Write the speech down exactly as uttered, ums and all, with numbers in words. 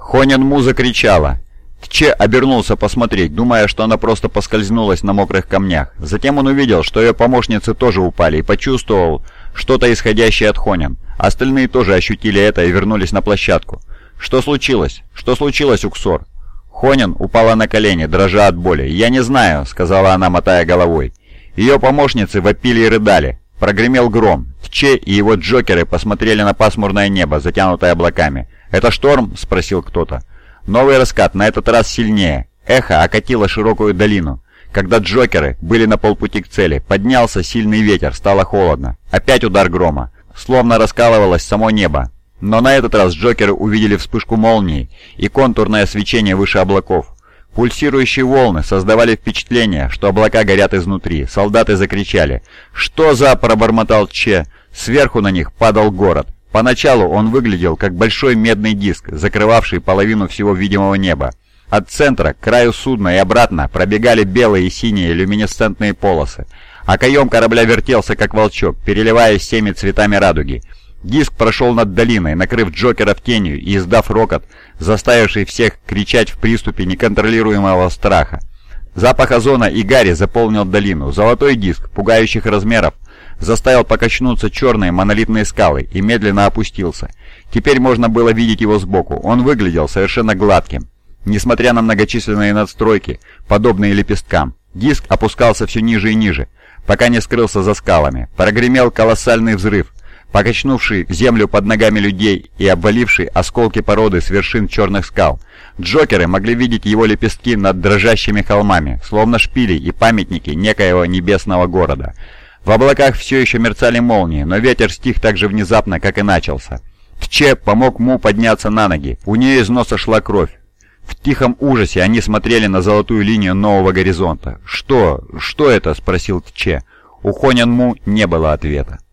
Хонин Му закричала. Тче обернулся посмотреть, думая, что она просто поскользнулась на мокрых камнях. Затем он увидел, что ее помощницы тоже упали, и почувствовал что-то исходящее от Хонин. Остальные тоже ощутили это и вернулись на площадку. «Что случилось? Что случилось, Уксор?» Хонин упала на колени, дрожа от боли. «Я не знаю», — сказала она, мотая головой. Ее помощницы вопили и рыдали. Прогремел гром. Тче и его джокеры посмотрели на пасмурное небо, затянутое облаками. «Это шторм?» — спросил кто-то. Новый раскат, на этот раз сильнее. Эхо окатило широкую долину. Когда джокеры были на полпути к цели, поднялся сильный ветер, стало холодно. Опять удар грома. Словно раскалывалось само небо. Но на этот раз джокеры увидели вспышку молнии и контурное свечение выше облаков. Пульсирующие волны создавали впечатление, что облака горят изнутри. Солдаты закричали. «Что за...» — пробормотал Тче. Сверху на них падал город. Поначалу он выглядел как большой медный диск, закрывавший половину всего видимого неба. От центра к краю судна и обратно пробегали белые и синие люминесцентные полосы, а каем корабля вертелся как волчок, переливаясь всеми цветами радуги. Диск прошел над долиной, накрыв джокеров тенью и издав рокот, заставивший всех кричать в приступе неконтролируемого страха. Запах озона и гари заполнил долину. Золотой диск, пугающих размеров, заставил покачнуться черные монолитные скалы и медленно опустился. Теперь можно было видеть его сбоку. Он выглядел совершенно гладким, несмотря на многочисленные надстройки, подобные лепесткам. Диск опускался все ниже и ниже, пока не скрылся за скалами. Прогремел колоссальный взрыв, покачнувший землю под ногами людей и обваливший осколки породы с вершин черных скал. Джокеры могли видеть его лепестки над дрожащими холмами, словно шпили и памятники некоего небесного города. В облаках все еще мерцали молнии, но ветер стих так же внезапно, как и начался. Тче помог Му подняться на ноги, у нее из носа шла кровь. В тихом ужасе они смотрели на золотую линию нового горизонта. «Что? Что это?» — спросил Тче. У Хонин Му не было ответа.